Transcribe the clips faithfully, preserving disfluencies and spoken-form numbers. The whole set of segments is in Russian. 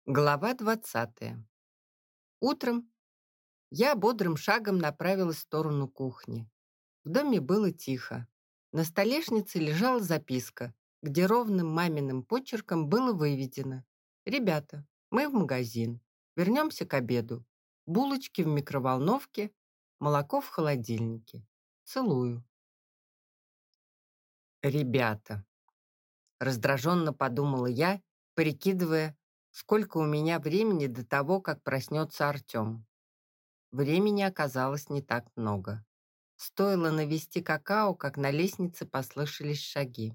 Глава двадцатая. Утром я бодрым шагом направилась в сторону кухни. В доме было тихо. На столешнице лежала записка, где ровным маминым почерком было выведено: «Ребята, мы в магазин. Вернемся к обеду. Булочки в микроволновке, молоко в холодильнике. Целую». «Ребята», — раздраженно подумала я, прикидывая, сколько у меня времени до того, как проснется Артем. Времени оказалось не так много. Стоило навести какао, как на лестнице послышались шаги.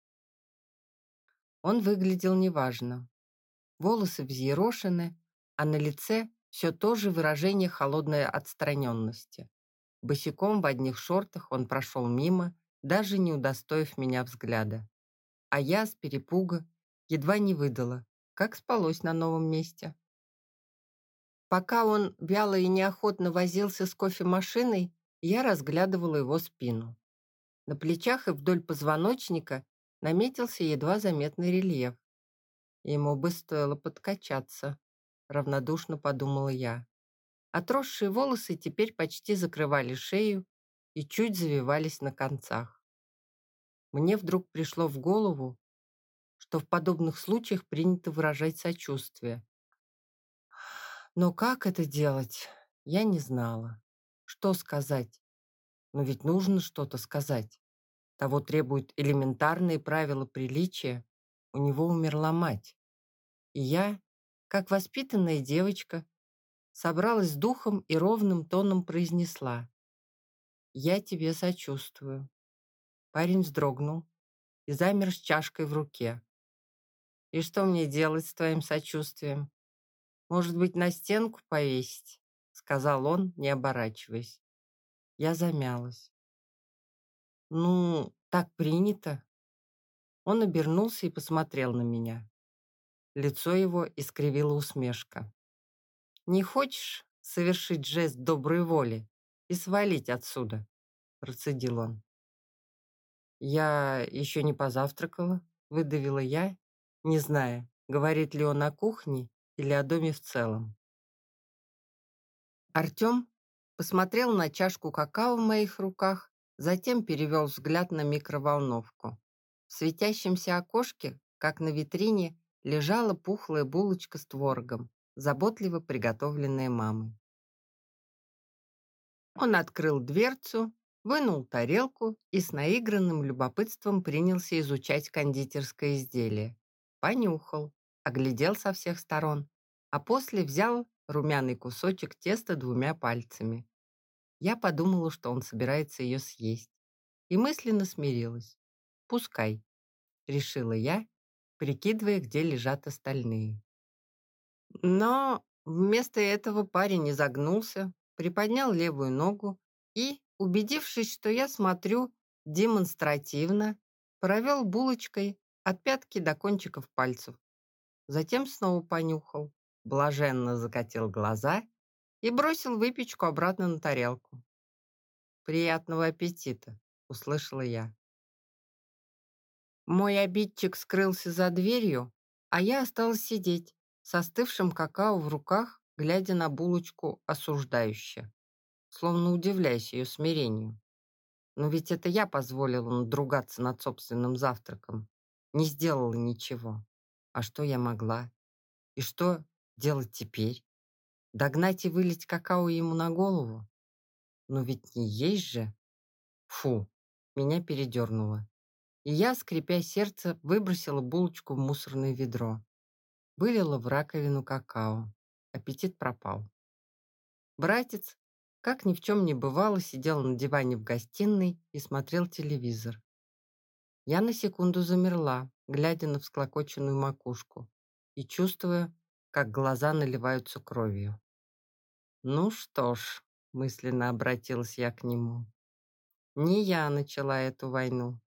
Он выглядел неважно. Волосы взъерошены, а на лице все то же выражение холодной отстраненности. Босиком в одних шортах он прошел мимо, даже не удостоив меня взгляда. А я с перепуга едва не выдала, как спалось на новом месте. Пока он вяло и неохотно возился с кофемашиной, я разглядывала его спину. На плечах и вдоль позвоночника наметился едва заметный рельеф. Ему бы стоило подкачаться, равнодушно подумала я. Отросшие волосы теперь почти закрывали шею и чуть завивались на концах. Мне вдруг пришло в голову, что в подобных случаях принято выражать сочувствие. Но как это делать, я не знала. Что сказать? Но ведь нужно что-то сказать. Того требуют элементарные правила приличия. У него умерла мать. И я, как воспитанная девочка, собралась с духом и ровным тоном произнесла: «Я тебе сочувствую». Парень вздрогнул и замер с чашкой в руке. «И что мне делать с твоим сочувствием? Может быть, на стенку повесить?» — сказал он, не оборачиваясь. Я замялась. «Ну, так принято». Он обернулся и посмотрел на меня. Лицо его искривила усмешка. «Не хочешь совершить жест доброй воли и свалить отсюда?» — процедил он. «Я еще не позавтракала», — выдавила я, не зная, говорит ли он о кухне или о доме в целом. Артем посмотрел на чашку какао в моих руках, затем перевел взгляд на микроволновку. В светящемся окошке, как на витрине, лежала пухлая булочка с творогом, заботливо приготовленная мамой. Он открыл дверцу, вынул тарелку и с наигранным любопытством принялся изучать кондитерское изделие. Понюхал, оглядел со всех сторон, а после взял румяный кусочек теста двумя пальцами. Я подумала, что он собирается ее съесть, и мысленно смирилась. «Пускай», — решила я, прикидывая, где лежат остальные. Но вместо этого парень изогнулся, приподнял левую ногу и, убедившись, что я смотрю демонстративно, провел булочкой от пятки до кончиков пальцев. Затем снова понюхал, блаженно закатил глаза и бросил выпечку обратно на тарелку. «Приятного аппетита!» — услышала я. Мой обидчик скрылся за дверью, а я осталась сидеть с остывшим какао в руках, глядя на булочку осуждающе, словно удивляясь ее смирению. Но ведь это я позволила надругаться над собственным завтраком. Не сделала ничего. А что я могла? И что делать теперь? Догнать и вылить какао ему на голову? Но ведь не есть же. Фу, меня передернуло. И я, скрипя сердце, выбросила булочку в мусорное ведро. Вылила в раковину какао. Аппетит пропал. Братец, как ни в чем не бывало, сидел на диване в гостиной и смотрел телевизор. Я на секунду замерла, глядя на всклокоченную макушку и чувствуя, как глаза наливаются кровью. «Ну что ж», — мысленно обратилась я к нему, — «не я начала эту войну,